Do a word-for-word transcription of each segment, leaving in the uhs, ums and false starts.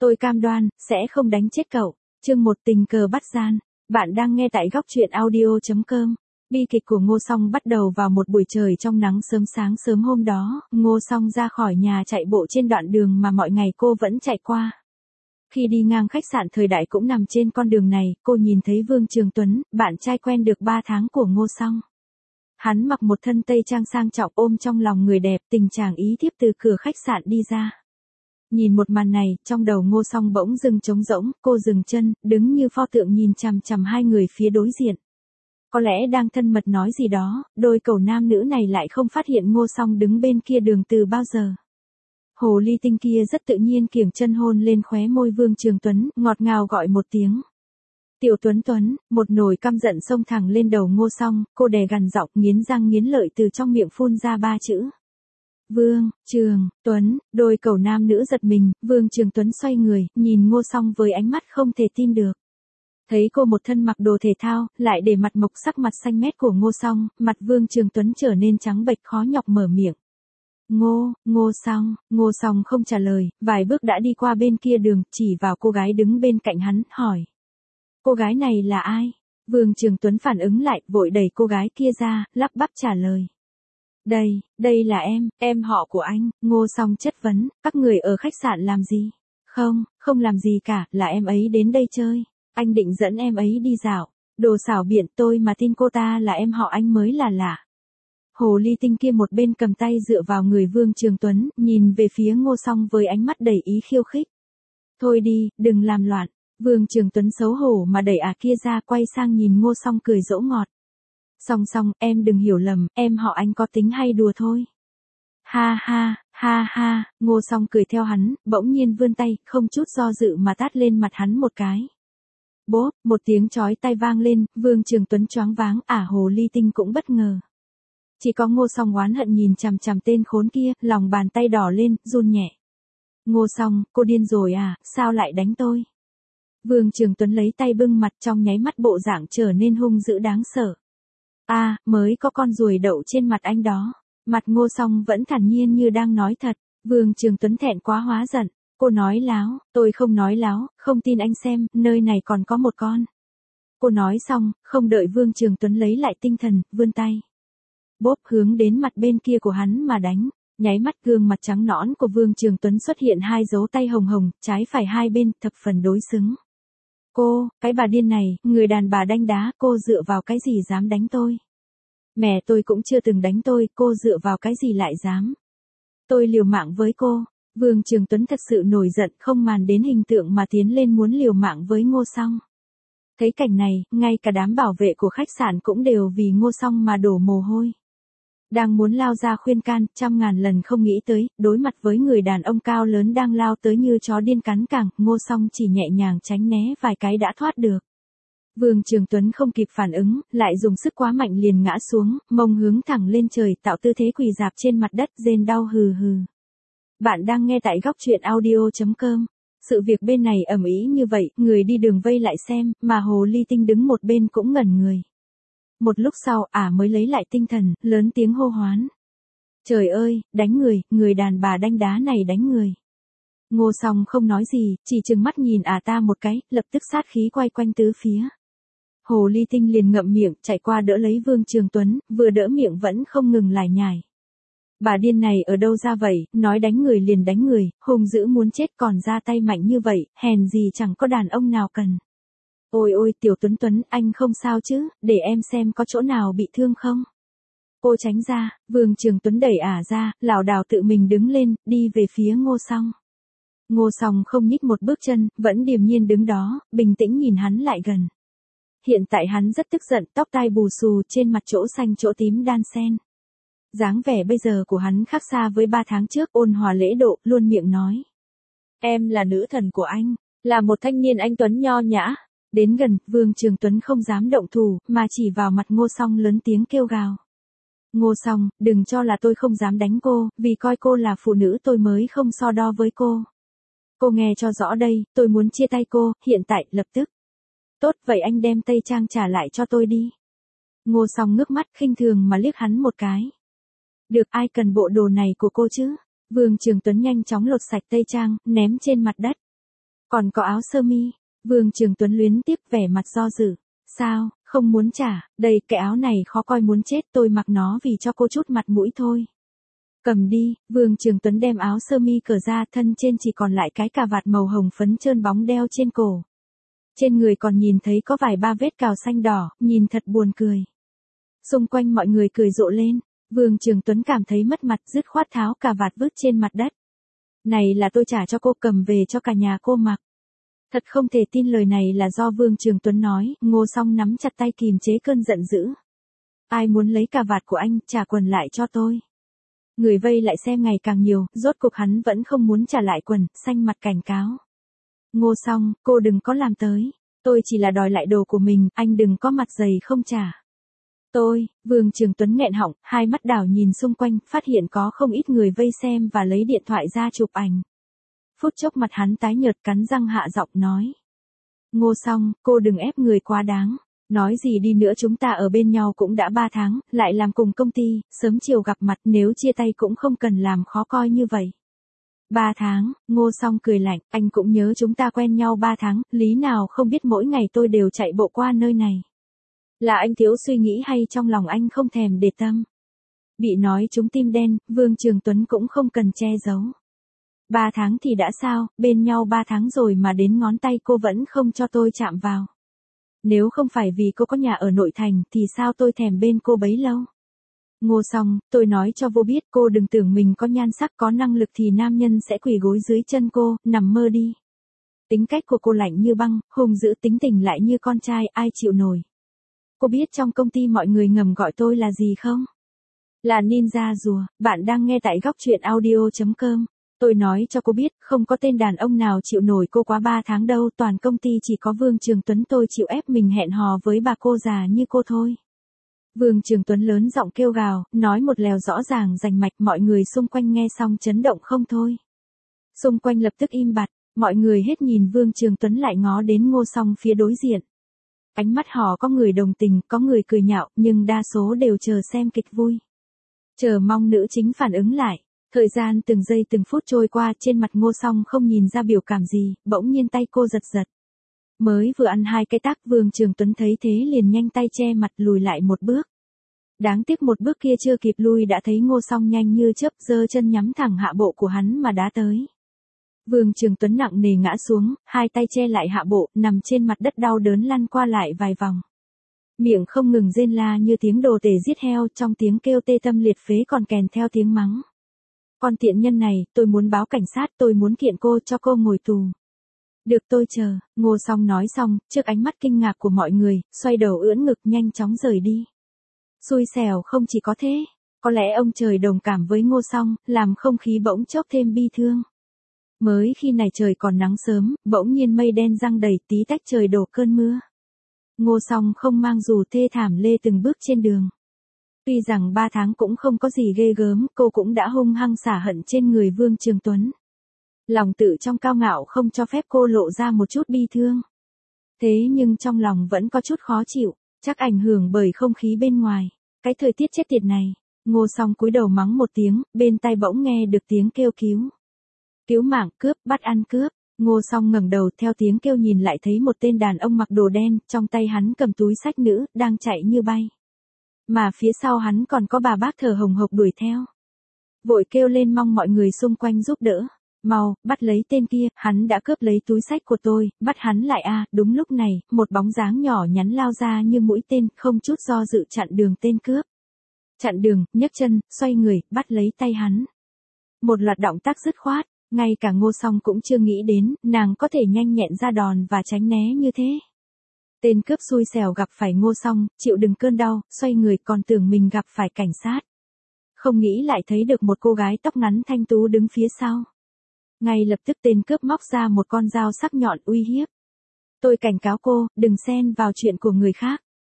Tôi cam đoan, sẽ không đánh chết cậu. Chương một tình cờ bắt gian. Bạn đang nghe tại góc truyện audio chấm com. Bi kịch của Ngô Song bắt đầu vào một buổi trời trong nắng sớm sáng sớm hôm đó, Ngô Song ra khỏi nhà chạy bộ trên đoạn đường mà mọi ngày cô vẫn chạy qua. Khi đi ngang khách sạn Thời Đại cũng nằm trên con đường này, cô nhìn thấy Vương Trường Tuấn, bạn trai quen được ba tháng của Ngô Song. Hắn mặc một thân tây trang sang trọng ôm trong lòng người đẹp, tình chàng ý thiếp từ cửa khách sạn đi ra. Nhìn một màn này, trong đầu Ngô Song bỗng dưng trống rỗng, cô dừng chân, đứng như pho tượng nhìn chằm chằm hai người phía đối diện. Có lẽ đang thân mật nói gì đó, đôi cầu nam nữ này lại không phát hiện Ngô Song đứng bên kia đường từ bao giờ. Hồ ly tinh kia rất tự nhiên kiểng chân hôn lên khóe môi Vương Trường Tuấn, ngọt ngào gọi một tiếng. Tiểu Tuấn Tuấn, một nồi căm giận xông thẳng lên đầu Ngô Song, cô đè gằn giọng nghiến răng nghiến lợi từ trong miệng phun ra ba chữ. Vương, Trường, Tuấn, đôi cầu nam nữ giật mình, Vương Trường Tuấn xoay người, nhìn Ngô Song với ánh mắt không thể tin được. Thấy cô một thân mặc đồ thể thao, lại để mặt mộc sắc mặt xanh mét của Ngô Song, mặt Vương Trường Tuấn trở nên trắng bệch khó nhọc mở miệng. Ngô, Ngô Song, Ngô Song không trả lời, vài bước đã đi qua bên kia đường, chỉ vào cô gái đứng bên cạnh hắn, hỏi. Cô gái này là ai? Vương Trường Tuấn phản ứng lại, vội đẩy cô gái kia ra, lắp bắp trả lời. Đây, đây là em, em họ của anh. Ngô Song chất vấn, các người ở khách sạn làm gì? Không, không làm gì cả, là em ấy đến đây chơi. Anh định dẫn em ấy đi dạo. Đồ xảo biện, tôi mà tin cô ta là em họ anh mới là lạ. Hồ ly tinh kia một bên cầm tay dựa vào người Vương Trường Tuấn, nhìn về phía Ngô Song với ánh mắt đầy ý khiêu khích. Thôi đi, đừng làm loạn. Vương Trường Tuấn xấu hổ mà đẩy à kia ra, quay sang nhìn Ngô Song cười dỗ ngọt. Song Song, em đừng hiểu lầm, em họ anh có tính hay đùa thôi. Ha ha, ha ha, Ngô Song cười theo hắn, bỗng nhiên vươn tay, không chút do dự mà tát lên mặt hắn một cái. Bốp, một tiếng chói tai vang lên, Vương Trường Tuấn choáng váng, ả hồ ly tinh cũng bất ngờ. Chỉ có Ngô Song oán hận nhìn chằm chằm tên khốn kia, lòng bàn tay đỏ lên, run nhẹ. Ngô Song, cô điên rồi à, sao lại đánh tôi? Vương Trường Tuấn lấy tay bưng mặt, trong nháy mắt bộ dạng trở nên hung dữ đáng sợ. A, à, mới có con ruồi đậu trên mặt anh đó. Mặt Ngô Song vẫn thản nhiên như đang nói thật. Vương Trường Tuấn thẹn quá hóa giận. Cô nói láo, tôi không nói láo, không tin anh xem, nơi này còn có một con. Cô nói xong, không đợi Vương Trường Tuấn lấy lại tinh thần, vươn tay. Bốp hướng đến mặt bên kia của hắn mà đánh. Nháy mắt gương mặt trắng nõn của Vương Trường Tuấn xuất hiện hai dấu tay hồng hồng, trái phải hai bên, thập phần đối xứng. Cô, cái bà điên này, người đàn bà đánh đá, cô dựa vào cái gì dám đánh tôi? Mẹ tôi cũng chưa từng đánh tôi, cô dựa vào cái gì lại dám? Tôi liều mạng với cô. Vương Trường Tuấn thật sự nổi giận, không màng đến hình tượng mà tiến lên muốn liều mạng với Ngô Song. Thấy cảnh này, ngay cả đám bảo vệ của khách sạn cũng đều vì Ngô Song mà đổ mồ hôi. Đang muốn lao ra khuyên can, trăm ngàn lần không nghĩ tới, đối mặt với người đàn ông cao lớn đang lao tới như chó điên cắn cẳng, Ngô Song chỉ nhẹ nhàng tránh né vài cái đã thoát được. Vương Trường Tuấn không kịp phản ứng, lại dùng sức quá mạnh liền ngã xuống, mông hướng thẳng lên trời, tạo tư thế quỳ rạp trên mặt đất, rên đau hừ hừ. Bạn đang nghe tại góc truyện audio chấm com. Sự việc bên này ầm ĩ như vậy, người đi đường vây lại xem, mà hồ ly tinh đứng một bên cũng ngẩn người. Một lúc sau, ả à mới lấy lại tinh thần, lớn tiếng hô hoán. Trời ơi, đánh người, người đàn bà đánh đá này đánh người. Ngô Song không nói gì, chỉ trừng mắt nhìn ả à ta một cái, lập tức sát khí quay quanh tứ phía. Hồ ly tinh liền ngậm miệng, chạy qua đỡ lấy Vương Trường Tuấn, vừa đỡ miệng vẫn không ngừng lải nhải. Bà điên này ở đâu ra vậy, nói đánh người liền đánh người, hung dữ muốn chết còn ra tay mạnh như vậy, hèn gì chẳng có đàn ông nào cần. Ôi ôi Tiểu Tuấn Tuấn, anh không sao chứ, để em xem có chỗ nào bị thương không. Cô tránh ra, Vương Trường Tuấn đẩy ả ra, lảo đảo tự mình đứng lên, đi về phía Ngô Song. Ngô Song không nhích một bước chân, vẫn điềm nhiên đứng đó, bình tĩnh nhìn hắn lại gần. Hiện tại hắn rất tức giận, tóc tai bù xù, trên mặt chỗ xanh chỗ tím đan xen. Dáng vẻ bây giờ của hắn khác xa với ba tháng trước, ôn hòa lễ độ, luôn miệng nói. Em là nữ thần của anh, là một thanh niên anh tuấn nho nhã. Đến gần, Vương Trường Tuấn không dám động thủ, mà chỉ vào mặt Ngô Song lớn tiếng kêu gào. Ngô Song, đừng cho là tôi không dám đánh cô, vì coi cô là phụ nữ tôi mới không so đo với cô. Cô nghe cho rõ đây, tôi muốn chia tay cô, hiện tại, lập tức. Tốt, vậy anh đem tây trang trả lại cho tôi đi. Ngô Song ngước mắt khinh thường mà liếc hắn một cái. Được, ai cần bộ đồ này của cô chứ? Vương Trường Tuấn nhanh chóng lột sạch tây trang, ném trên mặt đất. Còn có áo sơ mi. Vương Trường Tuấn luyến tiếc vẻ mặt do dự. Sao, không muốn trả, đây cái áo này khó coi muốn chết, tôi mặc nó vì cho cô chút mặt mũi thôi. Cầm đi, Vương Trường Tuấn đem áo sơ mi cởi ra, thân trên chỉ còn lại cái cà vạt màu hồng phấn trơn bóng đeo trên cổ. Trên người còn nhìn thấy có vài ba vết cào xanh đỏ, nhìn thật buồn cười. Xung quanh mọi người cười rộ lên, Vương Trường Tuấn cảm thấy mất mặt, dứt khoát tháo cà vạt vứt trên mặt đất. Này là tôi trả cho cô, cầm về cho cả nhà cô mặc. Thật không thể tin lời này là do Vương Trường Tuấn nói, Ngô Song nắm chặt tay kìm chế cơn giận dữ. Ai muốn lấy cà vạt của anh, trả quần lại cho tôi. Người vây lại xem ngày càng nhiều, rốt cuộc hắn vẫn không muốn trả lại quần, xanh mặt cảnh cáo. Ngô Song, cô đừng có làm tới. Tôi chỉ là đòi lại đồ của mình, anh đừng có mặt dày không trả. Tôi, Vương Trường Tuấn nghẹn họng, hai mắt đảo nhìn xung quanh, phát hiện có không ít người vây xem và lấy điện thoại ra chụp ảnh. Phút chốc mặt hắn tái nhợt, cắn răng hạ giọng nói. Ngô Song, cô đừng ép người quá đáng. Nói gì đi nữa chúng ta ở bên nhau cũng đã ba tháng, lại làm cùng công ty, sớm chiều gặp mặt, nếu chia tay cũng không cần làm khó coi như vậy. Ba tháng, Ngô Song cười lạnh, anh cũng nhớ chúng ta quen nhau ba tháng, lý nào không biết mỗi ngày tôi đều chạy bộ qua nơi này. Là anh thiếu suy nghĩ hay trong lòng anh không thèm để tâm? Bị nói trúng tim đen, Vương Trường Tuấn cũng không cần che giấu. Ba tháng thì đã sao, bên nhau ba tháng rồi mà đến ngón tay cô vẫn không cho tôi chạm vào. Nếu không phải vì cô có nhà ở nội thành thì sao tôi thèm bên cô bấy lâu. Ngô Song, tôi nói cho vô biết, cô đừng tưởng mình có nhan sắc có năng lực thì nam nhân sẽ quỳ gối dưới chân cô, nằm mơ đi. Tính cách của cô lạnh như băng, hung dữ, tính tình lại như con trai, ai chịu nổi. Cô biết trong công ty mọi người ngầm gọi tôi là gì không? Là ninja rùa. Bạn đang nghe tại góc truyện audio chấm com. Tôi nói cho cô biết, không có tên đàn ông nào chịu nổi cô quá ba tháng đâu, toàn công ty chỉ có Vương Trường Tuấn tôi chịu ép mình hẹn hò với bà cô già như cô thôi. Vương Trường Tuấn lớn giọng kêu gào, nói một lèo rõ ràng rành mạch, mọi người xung quanh nghe xong chấn động không thôi. Xung quanh lập tức im bặt, mọi người hết nhìn Vương Trường Tuấn lại ngó đến Ngô Song phía đối diện. Ánh mắt họ có người đồng tình, có người cười nhạo, nhưng đa số đều chờ xem kịch vui. Chờ mong nữ chính phản ứng lại. Thời gian từng giây từng phút trôi qua, trên mặt Ngô Song không nhìn ra biểu cảm gì, bỗng nhiên tay cô giật giật. Mới vừa ăn hai cái tác, Vương Trường Tuấn thấy thế liền nhanh tay che mặt lùi lại một bước. Đáng tiếc một bước kia chưa kịp lui đã thấy Ngô Song nhanh như chớp giơ chân nhắm thẳng hạ bộ của hắn mà đá tới. Vương Trường Tuấn nặng nề ngã xuống, hai tay che lại hạ bộ, nằm trên mặt đất đau đớn lăn qua lại vài vòng. Miệng không ngừng rên la như tiếng đồ tể giết heo, trong tiếng kêu tê tâm liệt phế còn kèm theo tiếng mắng. Con tiện nhân này, tôi muốn báo cảnh sát, tôi muốn kiện cô, cho cô ngồi tù. Được, tôi chờ. Ngô Song nói xong, trước ánh mắt kinh ngạc của mọi người, xoay đầu ưỡn ngực nhanh chóng rời đi. Xui xẻo không chỉ có thế, có lẽ ông trời đồng cảm với Ngô Song, làm không khí bỗng chốc thêm bi thương. Mới khi này trời còn nắng sớm, bỗng nhiên mây đen giăng đầy, tí tách trời đổ cơn mưa. Ngô Song không mang dù, thê thảm lê từng bước trên đường. Tuy rằng ba tháng cũng không có gì ghê gớm, cô cũng đã hung hăng xả hận trên người Vương Trường Tuấn. Lòng tự trong cao ngạo không cho phép cô lộ ra một chút bi thương. Thế nhưng trong lòng vẫn có chút khó chịu, chắc ảnh hưởng bởi không khí bên ngoài. Cái thời tiết chết tiệt này. Ngô Song cúi đầu mắng một tiếng, bên tai bỗng nghe được tiếng kêu cứu. Cứu mạng, cướp, bắt ăn cướp. Ngô Song ngẩng đầu theo tiếng kêu nhìn lại thấy một tên đàn ông mặc đồ đen, trong tay hắn cầm túi xách nữ, đang chạy như bay. Mà phía sau hắn còn có bà bác thở hồng hộc đuổi theo. Vội kêu lên mong mọi người xung quanh giúp đỡ. Mau, bắt lấy tên kia, hắn đã cướp lấy túi xách của tôi, bắt hắn lại a. À, đúng lúc này, một bóng dáng nhỏ nhắn lao ra như mũi tên, không chút do dự chặn đường tên cướp. Chặn đường, nhấc chân, xoay người, bắt lấy tay hắn. Một loạt động tác dứt khoát, ngay cả Ngô Song cũng chưa nghĩ đến, nàng có thể nhanh nhẹn ra đòn và tránh né như thế. Tên cướp xui xẻo gặp phải Ngô Song, chịu đựng cơn đau, xoay người còn tưởng mình gặp phải cảnh sát. Không nghĩ lại thấy được một cô gái tóc ngắn thanh tú đứng phía sau. Ngay lập tức tên cướp móc ra một con dao sắc nhọn uy hiếp. Tôi cảnh cáo cô, đừng xen vào chuyện của người khác.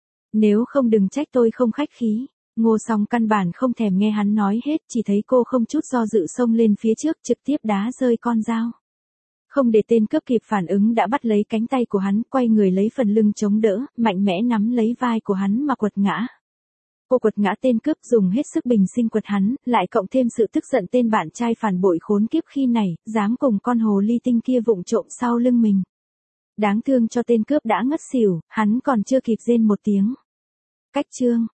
Nếu không đừng trách tôi không khách khí. Ngô Song căn bản không thèm nghe hắn nói hết, chỉ thấy cô không chút do dự xông lên phía trước trực tiếp đá rơi con dao. Không để tên cướp kịp phản ứng đã bắt lấy cánh tay của hắn, quay người lấy phần lưng chống đỡ, mạnh mẽ nắm lấy vai của hắn mà quật ngã. cô quật ngã tên cướp, dùng hết sức bình sinh quật hắn, lại cộng thêm sự tức giận tên bạn trai phản bội khốn kiếp khi này, dám cùng con hồ ly tinh kia vụng trộm sau lưng mình. Đáng thương cho tên cướp đã ngất xỉu, hắn còn chưa kịp rên một tiếng. Cách chương